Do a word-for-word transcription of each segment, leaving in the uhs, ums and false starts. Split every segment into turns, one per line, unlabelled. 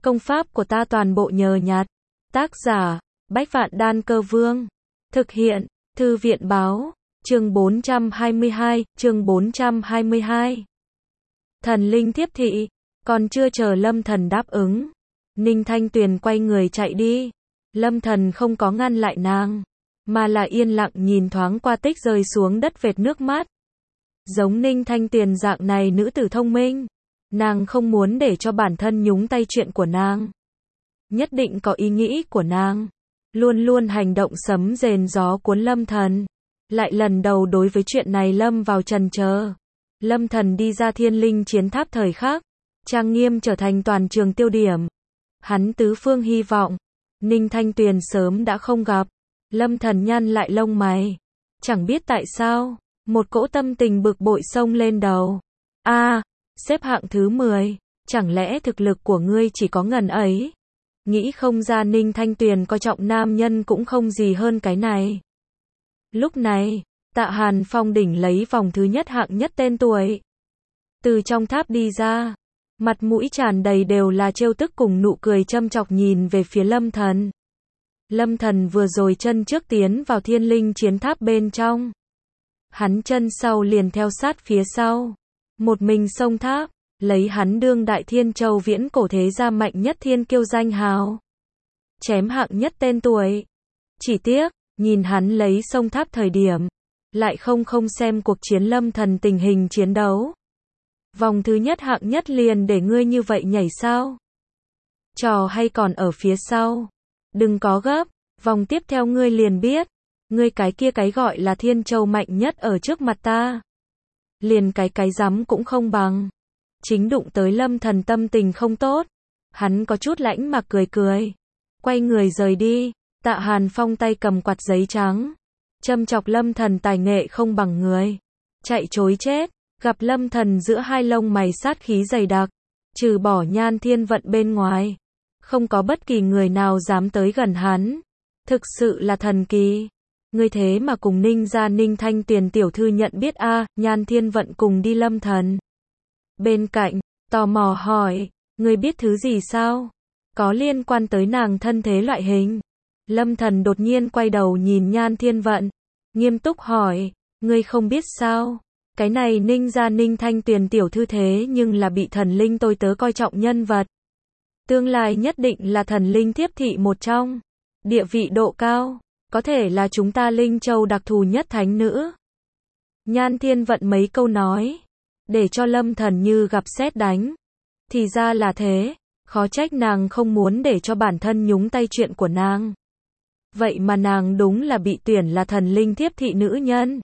Công pháp của ta toàn bộ nhờ nhặt. Tác giả, Bách Vạn Đan Cơ Vương. Thực hiện, Thư viện Báo. Chương bốn trăm hai mươi hai, chương bốn trăm hai mươi hai. Thần linh tiếp thị, còn chưa chờ Lâm Thần đáp ứng. Ninh Thanh Tuyền quay người chạy đi. Lâm Thần không có ngăn lại nàng, mà là yên lặng nhìn thoáng qua tích rơi xuống đất vệt nước mắt. Giống Ninh Thanh Tuyền dạng này nữ tử thông minh, nàng không muốn để cho bản thân nhúng tay chuyện của nàng. Nhất định có ý nghĩ của nàng. Luôn luôn hành động sấm rền gió cuốn Lâm Thần. Lại lần đầu đối với chuyện này lâm vào trần chờ. Lâm Thần đi ra Thiên Linh Chiến Tháp thời khắc, trang nghiêm trở thành toàn trường tiêu điểm. Hắn tứ phương hy vọng Ninh Thanh Tuyền sớm đã không gặp. Lâm Thần nhăn lại lông mày. Chẳng biết tại sao, một cỗ tâm tình bực bội xông lên đầu. A, à, xếp hạng thứ mười, chẳng lẽ thực lực của ngươi chỉ có ngần ấy? Nghĩ không ra Ninh Thanh Tuyền coi trọng nam nhân cũng không gì hơn cái này. Lúc này, Tạ Hàn Phong đỉnh lấy vòng thứ nhất hạng nhất tên tuổi. Từ trong tháp đi ra, mặt mũi tràn đầy đều là trêu tức cùng nụ cười châm chọc nhìn về phía Lâm Thần. Lâm Thần vừa rồi chân trước tiến vào Thiên Linh Chiến Tháp bên trong. Hắn chân sau liền theo sát phía sau. Một mình xông tháp, lấy hắn đương đại Thiên Châu viễn cổ thế gia mạnh nhất thiên kiêu danh hào. Chém hạng nhất tên tuổi. Chỉ tiếc, nhìn hắn lấy xông tháp thời điểm, lại không không xem cuộc chiến Lâm Thần tình hình chiến đấu. Vòng thứ nhất hạng nhất liền để ngươi như vậy nhảy sao? Trò hay còn ở phía sau. Đừng có gấp, vòng tiếp theo ngươi liền biết. Ngươi cái kia cái gọi là Thiên Châu mạnh nhất ở trước mặt ta. Liền cái cái rắm cũng không bằng. Chính đụng tới Lâm Thần tâm tình không tốt. Hắn có chút lãnh mà cười cười. Quay người rời đi. Tạ Hàn Phong tay cầm quạt giấy trắng. Châm chọc Lâm Thần tài nghệ không bằng người. Chạy chối chết. Gặp Lâm Thần giữa hai lông mày sát khí dày đặc. Trừ bỏ Nhan Thiên Vận bên ngoài, không có bất kỳ người nào dám tới gần hắn. Thực sự là thần kỳ. Ngươi thế mà cùng Ninh gia Ninh Thanh Tuyền tiểu thư nhận biết a? À, Nhan Thiên Vận cùng đi Lâm Thần bên cạnh, tò mò hỏi, ngươi biết thứ gì sao? Có liên quan tới nàng thân thế loại hình. Lâm Thần đột nhiên quay đầu nhìn Nhan Thiên Vận, nghiêm túc hỏi, ngươi không biết sao? Cái này Ninh gia Ninh Thanh Tuyền tiểu thư thế nhưng là bị thần linh tôi tớ coi trọng nhân vật. Tương lai nhất định là thần linh tiếp thị một trong. Địa vị độ cao, có thể là chúng ta Linh Châu đặc thù nhất thánh nữ. Nhan Thiên Vận mấy câu nói, để cho Lâm Thần như gặp sét đánh. Thì ra là thế, khó trách nàng không muốn để cho bản thân nhúng tay chuyện của nàng. Vậy mà nàng đúng là bị tuyển là thần linh tiếp thị nữ nhân.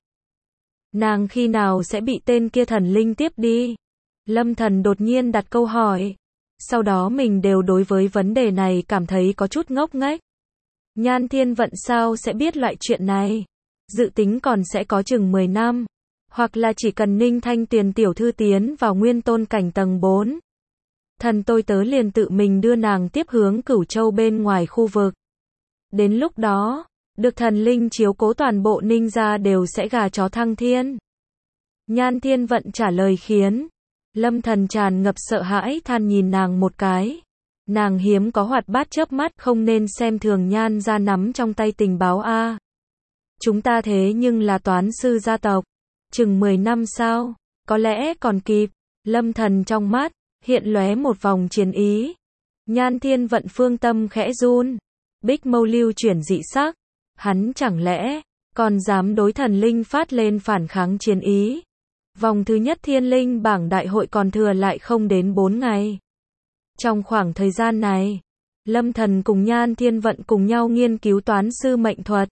Nàng khi nào sẽ bị tên kia thần linh tiếp đi? Lâm Thần đột nhiên đặt câu hỏi. Sau đó mình đều đối với vấn đề này cảm thấy có chút ngốc nghếch. Nhan Thiên Vận sao sẽ biết loại chuyện này? Dự tính còn sẽ có chừng mười năm. Hoặc là chỉ cần Ninh Thanh Tuyền tiểu thư tiến vào nguyên tôn cảnh tầng bốn. Thần tôi tớ liền tự mình đưa nàng tiếp hướng Cửu Châu bên ngoài khu vực. Đến lúc đó, được thần linh chiếu cố toàn bộ Ninh gia đều sẽ gà chó thăng thiên. Nhan Thiên Vận trả lời khiến Lâm Thần tràn ngập sợ hãi than nhìn nàng một cái. Nàng hiếm có hoạt bát chớp mắt, không nên xem thường Nhan gia nắm trong tay tình báo a. Chúng ta thế nhưng là toán sư gia tộc. Chừng mười năm sao? Có lẽ còn kịp. Lâm Thần trong mắt hiện lóe một vòng chiến ý. Nhan Thiên Vận phương tâm khẽ run. Bích mâu lưu chuyển dị sắc. Hắn chẳng lẽ còn dám đối thần linh phát lên phản kháng chiến ý? Vòng thứ nhất Thiên Linh bảng đại hội còn thừa lại không đến bốn ngày. Trong khoảng thời gian này, Lâm Thần cùng Nhan Thiên Vận cùng nhau nghiên cứu toán sư mệnh thuật.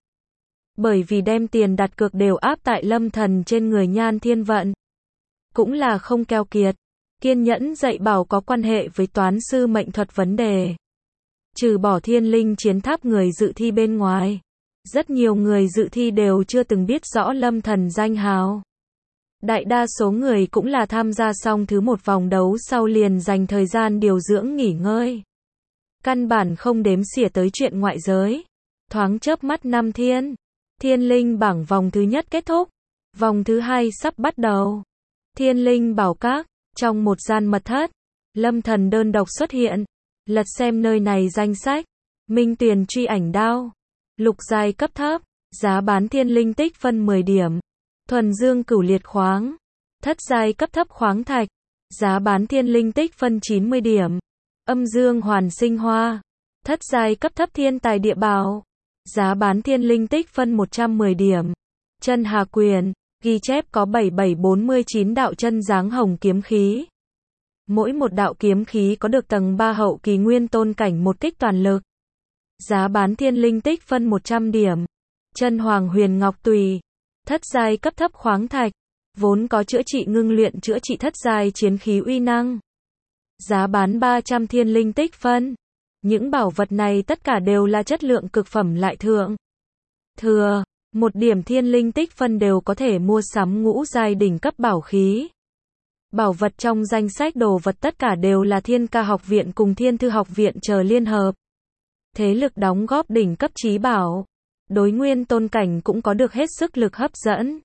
Bởi vì đem tiền đặt cược đều áp tại Lâm Thần trên người Nhan Thiên Vận. Cũng là không keo kiệt, kiên nhẫn dạy bảo có quan hệ với toán sư mệnh thuật vấn đề. Trừ bỏ Thiên Linh Chiến Tháp người dự thi bên ngoài, rất nhiều người dự thi đều chưa từng biết rõ Lâm Thần danh hào. Đại đa số người cũng là tham gia xong thứ một vòng đấu sau liền dành thời gian điều dưỡng nghỉ ngơi. Căn bản không đếm xỉa tới chuyện ngoại giới. Thoáng chớp mắt năm thiên. Thiên Linh bảng vòng thứ nhất kết thúc. Vòng thứ hai sắp bắt đầu. Thiên Linh bảo các, trong một gian mật thất, Lâm Thần đơn độc xuất hiện. Lật xem nơi này danh sách. Minh Tuyền truy ảnh đao. Lục giai cấp thấp. Giá bán thiên linh tích phân mười điểm. Thuần dương cửu liệt khoáng. Thất giai cấp thấp khoáng thạch. Giá bán thiên linh tích phân chín mươi điểm. Âm dương hoàn sinh hoa. Thất giai cấp thấp thiên tài địa bảo. Giá bán thiên linh tích phân một trăm mười điểm. Chân hà quyền. Ghi chép có bảy bảy bốn mươi chín đạo chân dáng hồng kiếm khí. Mỗi một đạo kiếm khí có được tầng ba hậu kỳ nguyên tôn cảnh một kích toàn lực. Giá bán thiên linh tích phân một trăm điểm. Chân hoàng huyền ngọc tùy. Thất giai cấp thấp khoáng thạch. Vốn có chữa trị ngưng luyện chữa trị thất giai chiến khí uy năng. Giá bán ba trăm thiên linh tích phân. Những bảo vật này tất cả đều là chất lượng cực phẩm lại thượng. Thừa, một điểm thiên linh tích phân đều có thể mua sắm ngũ giai đỉnh cấp bảo khí. Bảo vật trong danh sách đồ vật tất cả đều là Thiên Ca học viện cùng Thiên Thư học viện chờ liên hợp. Thế lực đóng góp đỉnh cấp chí bảo. Đối nguyên tôn cảnh cũng có được hết sức lực hấp dẫn.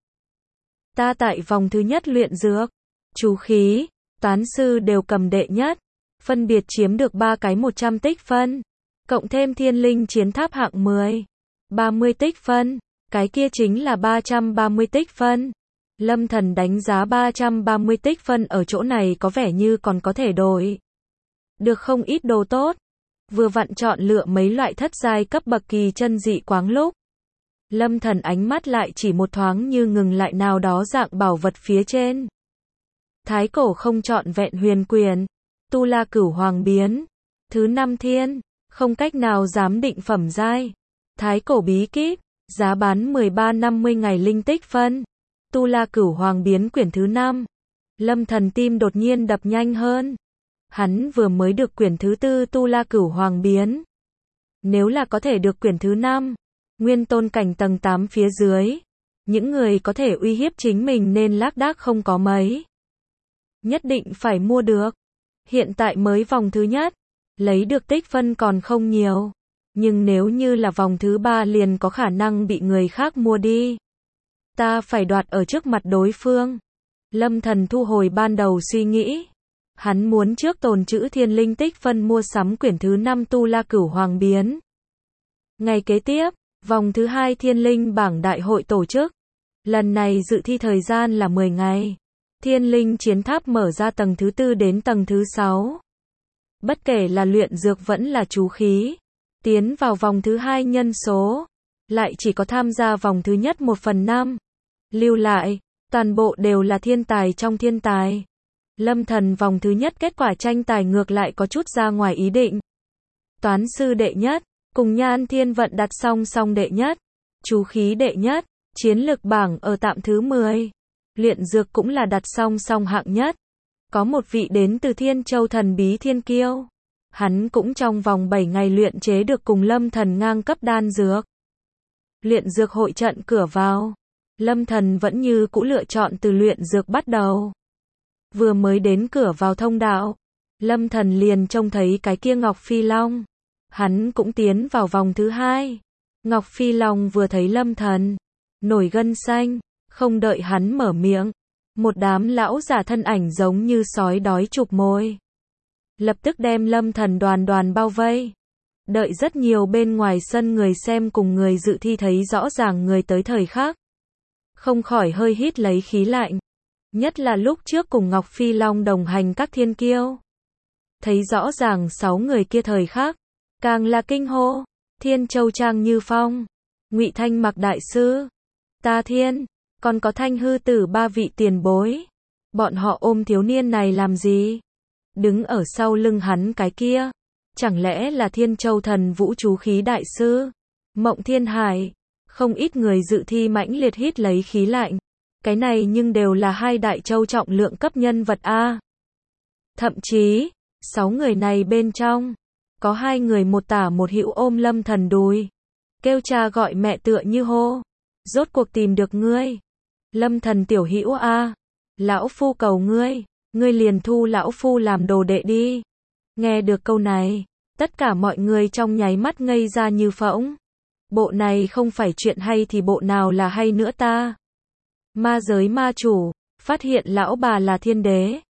Ta tại vòng thứ nhất luyện dược, chú khí, toán sư đều cầm đệ nhất. Phân biệt chiếm được ba cái một trăm tích phân. Cộng thêm thiên linh chiến tháp hạng mười. ba mươi tích phân. Cái kia chính là ba trăm ba mươi tích phân. Lâm Thần đánh giá ba trăm ba mươi tích phân ở chỗ này có vẻ như còn có thể đổi được không ít đồ tốt. Vừa vặn chọn lựa mấy loại thất giai cấp bậc kỳ chân dị quáng lúc. Lâm Thần ánh mắt lại chỉ một thoáng như ngừng lại nào đó dạng bảo vật phía trên. Thái cổ không chọn vẹn huyền quyền. Tu La Cửu Hoàng biến. Thứ năm thiên. Không cách nào giám định phẩm giai. Thái cổ bí kíp. Giá bán mười ba năm mươi ngày linh tích phân. Tu La Cửu Hoàng biến quyển thứ năm. Lâm Thần tim đột nhiên đập nhanh hơn. Hắn vừa mới được quyển thứ tư Tu La Cửu Hoàng biến. Nếu là có thể được quyển thứ năm, nguyên tôn cảnh tầng tám phía dưới, những người có thể uy hiếp chính mình nên lác đác không có mấy. Nhất định phải mua được. Hiện tại mới vòng thứ nhất, lấy được tích phân còn không nhiều. Nhưng nếu như là vòng thứ ba liền có khả năng bị người khác mua đi. Ta phải đoạt ở trước mặt đối phương. Lâm Thần thu hồi ban đầu suy nghĩ. Hắn muốn trước tồn trữ thiên linh tích phân mua sắm quyển thứ năm Tu La Cửu Hoàng biến. Ngày kế tiếp, vòng thứ hai thiên linh bảng đại hội tổ chức. Lần này dự thi thời gian là mười ngày. Thiên linh chiến tháp mở ra tầng thứ tư đến tầng thứ sáu. Bất kể là luyện dược vẫn là chú khí. Tiến vào vòng thứ hai nhân số. Lại chỉ có tham gia vòng thứ nhất một phần năm. Lưu lại, toàn bộ đều là thiên tài trong thiên tài. Lâm Thần vòng thứ nhất kết quả tranh tài ngược lại có chút ra ngoài ý định. Toán sư đệ nhất, cùng Nhan Thiên Vận đặt song song đệ nhất. Chú khí đệ nhất, chiến lực bảng ở tạm thứ mười. Luyện dược cũng là đặt song song hạng nhất. Có một vị đến từ Thiên Châu thần bí Thiên Kiêu. Hắn cũng trong vòng bảy ngày luyện chế được cùng Lâm Thần ngang cấp đan dược. Luyện dược hội trận cửa vào. Lâm Thần vẫn như cũ lựa chọn từ luyện dược bắt đầu. Vừa mới đến cửa vào thông đạo, Lâm Thần liền trông thấy cái kia Ngọc Phi Long. Hắn cũng tiến vào vòng thứ hai. Ngọc Phi Long vừa thấy Lâm Thần, nổi gân xanh, không đợi hắn mở miệng. Một đám lão giả thân ảnh giống như sói đói chụp mồi. Lập tức đem Lâm Thần đoàn đoàn bao vây. Đợi rất nhiều bên ngoài sân người xem cùng người dự thi thấy rõ ràng người tới thời khắc. Không khỏi hơi hít lấy khí lạnh. Nhất là lúc trước cùng Ngọc Phi Long đồng hành các thiên kiêu. Thấy rõ ràng sáu người kia thời khắc. Càng là kinh hô. Thiên Châu Trang Như Phong. Ngụy Thanh Mặc Đại Sư. Ta Thiên. Còn có Thanh Hư Tử ba vị tiền bối. Bọn họ ôm thiếu niên này làm gì? Đứng ở sau lưng hắn cái kia. Chẳng lẽ là Thiên Châu Thần Vũ Chú Khí Đại Sư? Mộng Thiên Hải. Không ít người dự thi mãnh liệt hít lấy khí lạnh. Cái này nhưng đều là hai đại châu trọng lượng cấp nhân vật A. Thậm chí, sáu người này bên trong, có hai người một tả một hữu ôm Lâm Thần đùi. Kêu cha gọi mẹ tựa như hô. Rốt cuộc tìm được ngươi. Lâm Thần tiểu hữu A. Lão Phu cầu ngươi. Ngươi liền thu lão Phu làm đồ đệ đi. Nghe được câu này, tất cả mọi người trong nháy mắt ngây ra như phỗng. Bộ này không phải chuyện hay thì bộ nào là hay nữa ta? Ma giới ma chủ, phát hiện lão bà là thiên đế.